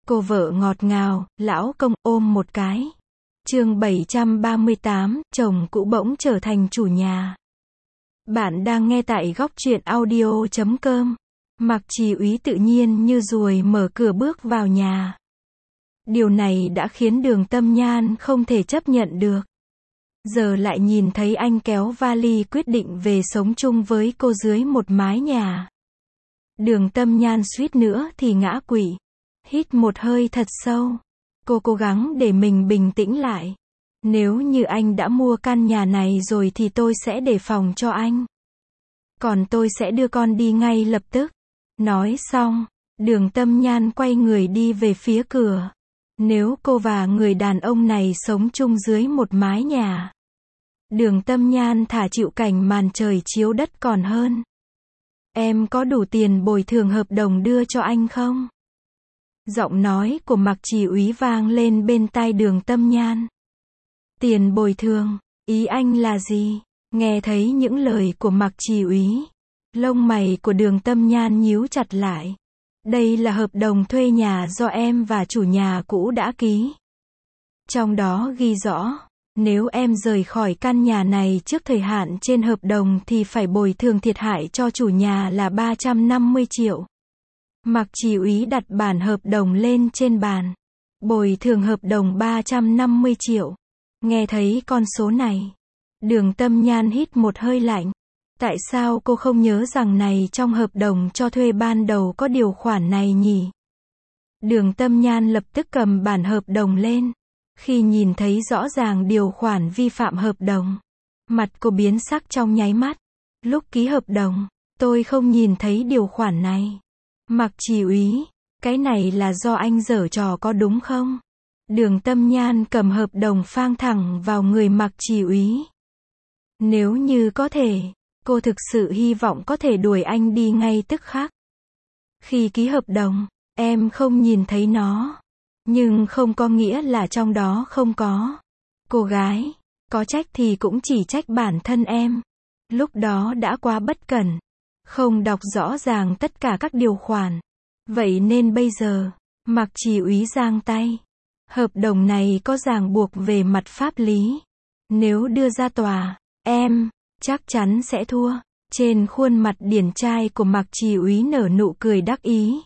Cô vợ ngọt ngào, lão công ôm một cái. Chương 738, chồng cũ bỗng trở thành chủ nhà. Bạn đang nghe tại góc truyện audio.com. Mạc Trì Úy tự nhiên như ruồi mở cửa bước vào nhà. Điều này đã khiến Đường Tâm Nhan không thể chấp nhận được. Giờ lại nhìn thấy anh kéo vali quyết định về sống chung với cô dưới một mái nhà. Đường Tâm Nhan suýt nữa thì ngã quỵ. Hít một hơi thật sâu. Cô cố gắng để mình bình tĩnh lại. Nếu như anh đã mua căn nhà này rồi thì tôi sẽ để phòng cho anh. Còn tôi sẽ đưa con đi ngay lập tức. Nói xong, Đường Tâm Nhan quay người đi về phía cửa. Nếu cô và người đàn ông này sống chung dưới một mái nhà, Đường Tâm Nhan thà chịu cảnh màn trời chiếu đất còn hơn. Em có đủ tiền bồi thường hợp đồng đưa cho anh không? Giọng nói của Mạc Trì Úy vang lên bên tai Đường Tâm Nhan. Tiền bồi thường, ý anh là gì? Nghe thấy những lời của Mạc Trì Úy, lông mày của Đường Tâm Nhan nhíu chặt lại. Đây là hợp đồng thuê nhà do em và chủ nhà cũ đã ký. Trong đó ghi rõ, nếu em rời khỏi căn nhà này trước thời hạn trên hợp đồng thì phải bồi thường thiệt hại cho chủ nhà là 350 triệu. Mạc Trì Úy đặt bản hợp đồng lên trên bàn. Bồi thường hợp đồng 350 triệu. Nghe thấy con số này, Đường Tâm Nhan hít một hơi lạnh. Tại sao cô không nhớ rằng này trong hợp đồng cho thuê ban đầu có điều khoản này nhỉ? Đường Tâm Nhan lập tức cầm bản hợp đồng lên. Khi nhìn thấy rõ ràng điều khoản vi phạm hợp đồng, mặt cô biến sắc trong nháy mắt. Lúc ký hợp đồng, tôi không nhìn thấy điều khoản này. Mạc Trì Úy, cái này là do anh giở trò có đúng không? Đường Tâm Nhan cầm hợp đồng phang thẳng vào người Mạc Trì Úy. Nếu như có thể, cô thực sự hy vọng có thể đuổi anh đi ngay tức khắc. Khi ký hợp đồng, em không nhìn thấy nó. Nhưng không có nghĩa là trong đó không có. Cô gái, có trách thì cũng chỉ trách bản thân em. Lúc đó đã quá bất cẩn. Không đọc rõ ràng tất cả các điều khoản. Vậy nên bây giờ, Mạc Trì Úy giang tay. Hợp đồng này có ràng buộc về mặt pháp lý. Nếu đưa ra tòa, em chắc chắn sẽ thua. Trên khuôn mặt điển trai của Mạc Trì Úy nở nụ cười đắc ý.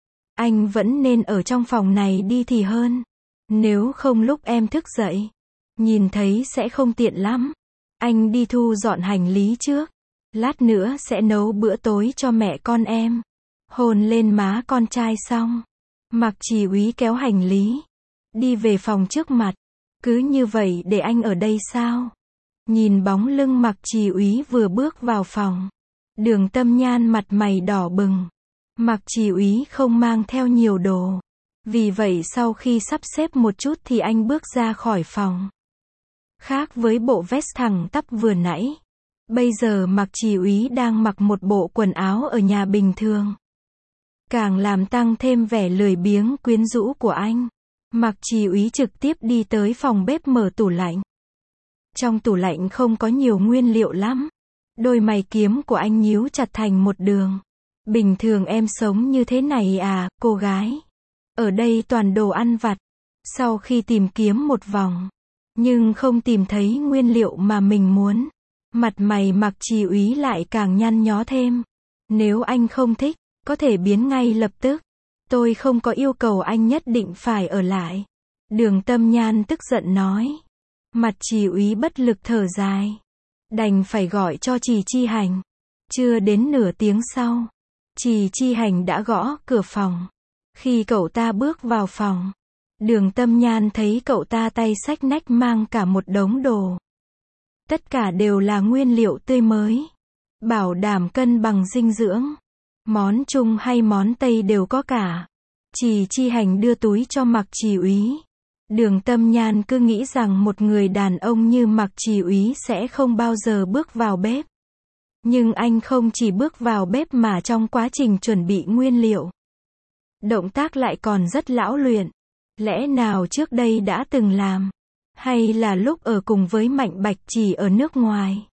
Anh vẫn nên ở trong phòng này đi thì hơn. Nếu không lúc em thức dậy, nhìn thấy sẽ không tiện lắm. Anh đi thu dọn hành lý trước. Lát nữa sẽ nấu bữa tối cho mẹ con em. Hôn lên má con trai xong, Mạc Trì Úy kéo hành lý, đi về phòng trước mặt. Cứ như vậy để anh ở đây sao? Nhìn bóng lưng Mạc Trì Úy vừa bước vào phòng, Đường Tâm Nhan mặt mày đỏ bừng. Mạc Trì Úy không mang theo nhiều đồ. Vì vậy sau khi sắp xếp một chút thì anh bước ra khỏi phòng. Khác với bộ vest thẳng tắp vừa nãy, bây giờ Mạc Trì Úy đang mặc một bộ quần áo ở nhà bình thường. Càng làm tăng thêm vẻ lười biếng quyến rũ của anh. Mạc Trì Úy trực tiếp đi tới phòng bếp mở tủ lạnh. Trong tủ lạnh không có nhiều nguyên liệu lắm. Đôi mày kiếm của anh nhíu chặt thành một đường. Bình thường em sống như thế này à, cô gái? Ở đây toàn đồ ăn vặt. Sau khi tìm kiếm một vòng, nhưng không tìm thấy nguyên liệu mà mình muốn, mặt mày Mạc Trì Úy lại càng nhăn nhó thêm. Nếu anh không thích, có thể biến ngay lập tức. Tôi không có yêu cầu anh nhất định phải ở lại. Đường Tâm Nhan tức giận nói. Mặt Trì Úy bất lực thở dài. Đành phải gọi cho Trì Chi Hành. Chưa đến nửa tiếng sau, Trì Chi Hành đã gõ cửa phòng. Khi cậu ta bước vào phòng, Đường Tâm Nhan thấy cậu ta tay xách nách mang cả một đống đồ. Tất cả đều là nguyên liệu tươi mới, bảo đảm cân bằng dinh dưỡng. Món Trung hay món Tây đều có cả. Trì Chi Hành đưa túi cho Mạc Trì Úy. Đường Tâm Nhan cứ nghĩ rằng một người đàn ông như Mạc Trì Úy sẽ không bao giờ bước vào bếp. Nhưng anh không chỉ bước vào bếp mà trong quá trình chuẩn bị nguyên liệu, động tác lại còn rất lão luyện. Lẽ nào trước đây đã từng làm? Hay là lúc ở cùng với Mạnh Bạch Chỉ ở nước ngoài,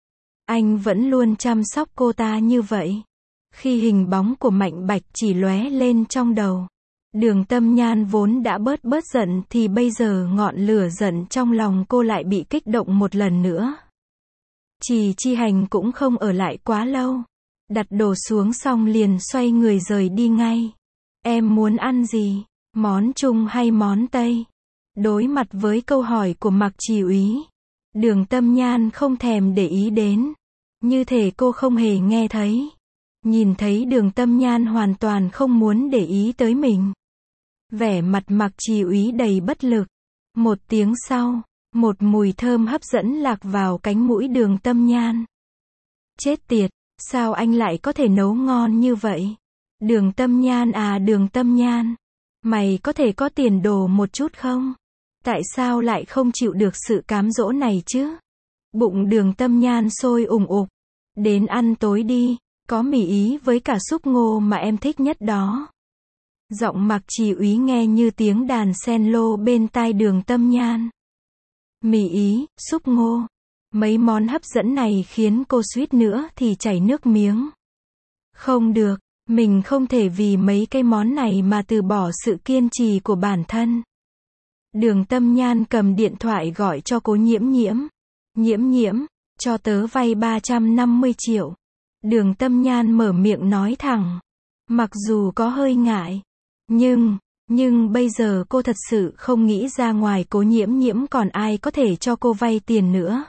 anh vẫn luôn chăm sóc cô ta như vậy? Khi hình bóng của Mạnh Bạch Chỉ lóe lên trong đầu, Đường Tâm Nhan vốn đã bớt giận thì bây giờ ngọn lửa giận trong lòng cô lại bị kích động một lần nữa. Trì Chi Hành cũng không ở lại quá lâu. Đặt đồ xuống xong liền xoay người rời đi ngay. Em muốn ăn gì? Món Trung hay món Tây? Đối mặt với câu hỏi của Mạc Trì Úy, Đường Tâm Nhan không thèm để ý đến. Như thể cô không hề nghe thấy. Nhìn thấy Đường Tâm Nhan hoàn toàn không muốn để ý tới mình. Vẻ mặt Mạc Trì Úy đầy bất lực. Một tiếng sau, một mùi thơm hấp dẫn lạc vào cánh mũi Đường Tâm Nhan. Chết tiệt, sao anh lại có thể nấu ngon như vậy? Đường Tâm Nhan à, Đường Tâm Nhan, mày có thể có tiền đồ một chút không? Tại sao lại không chịu được sự cám dỗ này chứ? Bụng Đường Tâm Nhan sôi ủng ục. Đến ăn tối đi, có mì Ý với cả súp ngô mà em thích nhất đó. Giọng Mạc Trì Úy nghe như tiếng đàn cello bên tai Đường Tâm Nhan. Mì Ý, súp ngô. Mấy món hấp dẫn này khiến cô suýt nữa thì chảy nước miếng. Không được, mình không thể vì mấy cái món này mà từ bỏ sự kiên trì của bản thân. Đường Tâm Nhan cầm điện thoại gọi cho Cố Nhiễm Nhiễm. Nhiễm Nhiễm, cho tớ vay 350 triệu. Đường Tâm Nhan mở miệng nói thẳng. Mặc dù có hơi ngại. Nhưng bây giờ cô thật sự không nghĩ ra ngoài Cố Nhiễm Nhiễm còn ai có thể cho cô vay tiền nữa.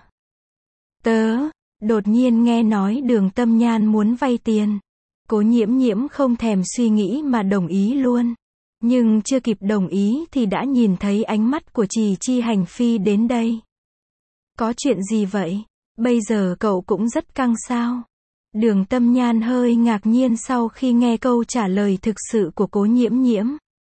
Đột nhiên nghe nói Đường Tâm Nhan muốn vay tiền. Cố Nhiễm Nhiễm không thèm suy nghĩ mà đồng ý luôn. Nhưng chưa kịp đồng ý thì đã nhìn thấy ánh mắt của Trì Chi Hành phi đến đây. Có chuyện gì vậy? Bây giờ cậu cũng rất căng sao? Đường Tâm Nhan hơi ngạc nhiên sau khi nghe câu trả lời thực sự của Cố Nhiễm Nhiễm.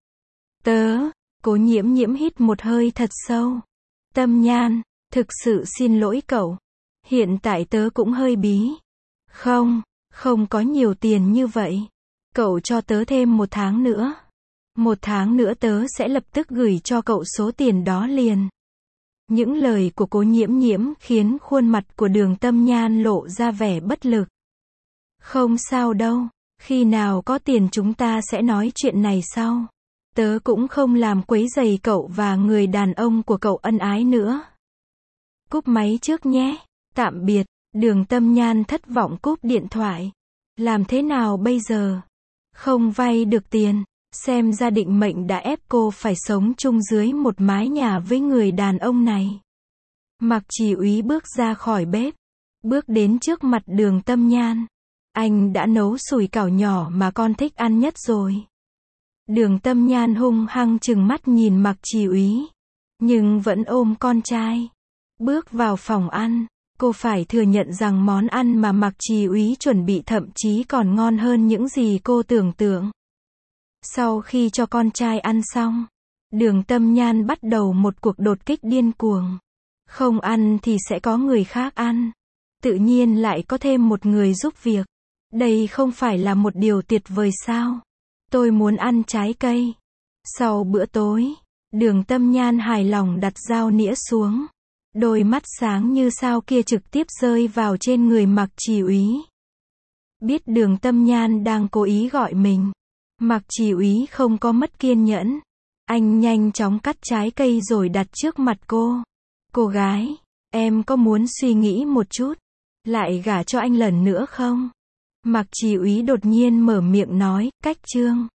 Cố Nhiễm Nhiễm hít một hơi thật sâu. Tâm Nhan, thực sự xin lỗi cậu. Hiện tại tớ cũng hơi bí. Không có nhiều tiền như vậy. Cậu cho tớ thêm 1 tháng nữa. 1 tháng nữa tớ sẽ lập tức gửi cho cậu số tiền đó liền. Những lời của Cố Nhiễm Nhiễm khiến khuôn mặt của Đường Tâm Nhan lộ ra vẻ bất lực. Không sao đâu, khi nào có tiền chúng ta sẽ nói chuyện này sau. Tớ cũng không làm quấy rầy cậu và người đàn ông của cậu ân ái nữa. Cúp máy trước nhé. Tạm biệt. Đường Tâm Nhan thất vọng cúp điện thoại. Làm thế nào bây giờ? Không vay được tiền. Xem ra định mệnh đã ép cô phải sống chung dưới một mái nhà với người đàn ông này. Mạc Trì Úy bước ra khỏi bếp. Bước đến trước mặt Đường Tâm Nhan. Anh đã nấu sủi cảo nhỏ mà con thích ăn nhất rồi. Đường Tâm Nhan hung hăng trừng mắt nhìn Mạc Trì Úy. Nhưng vẫn ôm con trai. Bước vào phòng ăn. Cô phải thừa nhận rằng món ăn mà Mạc Trì Úy chuẩn bị thậm chí còn ngon hơn những gì cô tưởng tượng. Sau khi cho con trai ăn xong, Đường Tâm Nhan bắt đầu một cuộc đột kích điên cuồng. Không ăn thì sẽ có người khác ăn. Tự nhiên lại có thêm một người giúp việc. Đây không phải là một điều tuyệt vời sao? Tôi muốn ăn trái cây. Sau bữa tối, Đường Tâm Nhan hài lòng đặt dao nĩa xuống. Đôi mắt sáng như sao kia trực tiếp rơi vào trên người Mạc Trì Úy. Biết Đường Tâm Nhan đang cố ý gọi mình, Mạc Trì Úy không có mất kiên nhẫn. Anh nhanh chóng cắt trái cây rồi đặt trước mặt cô. Cô gái, em có muốn suy nghĩ một chút, lại gả cho anh lần nữa không? Mạc Trì Úy đột nhiên mở miệng nói, cách chương.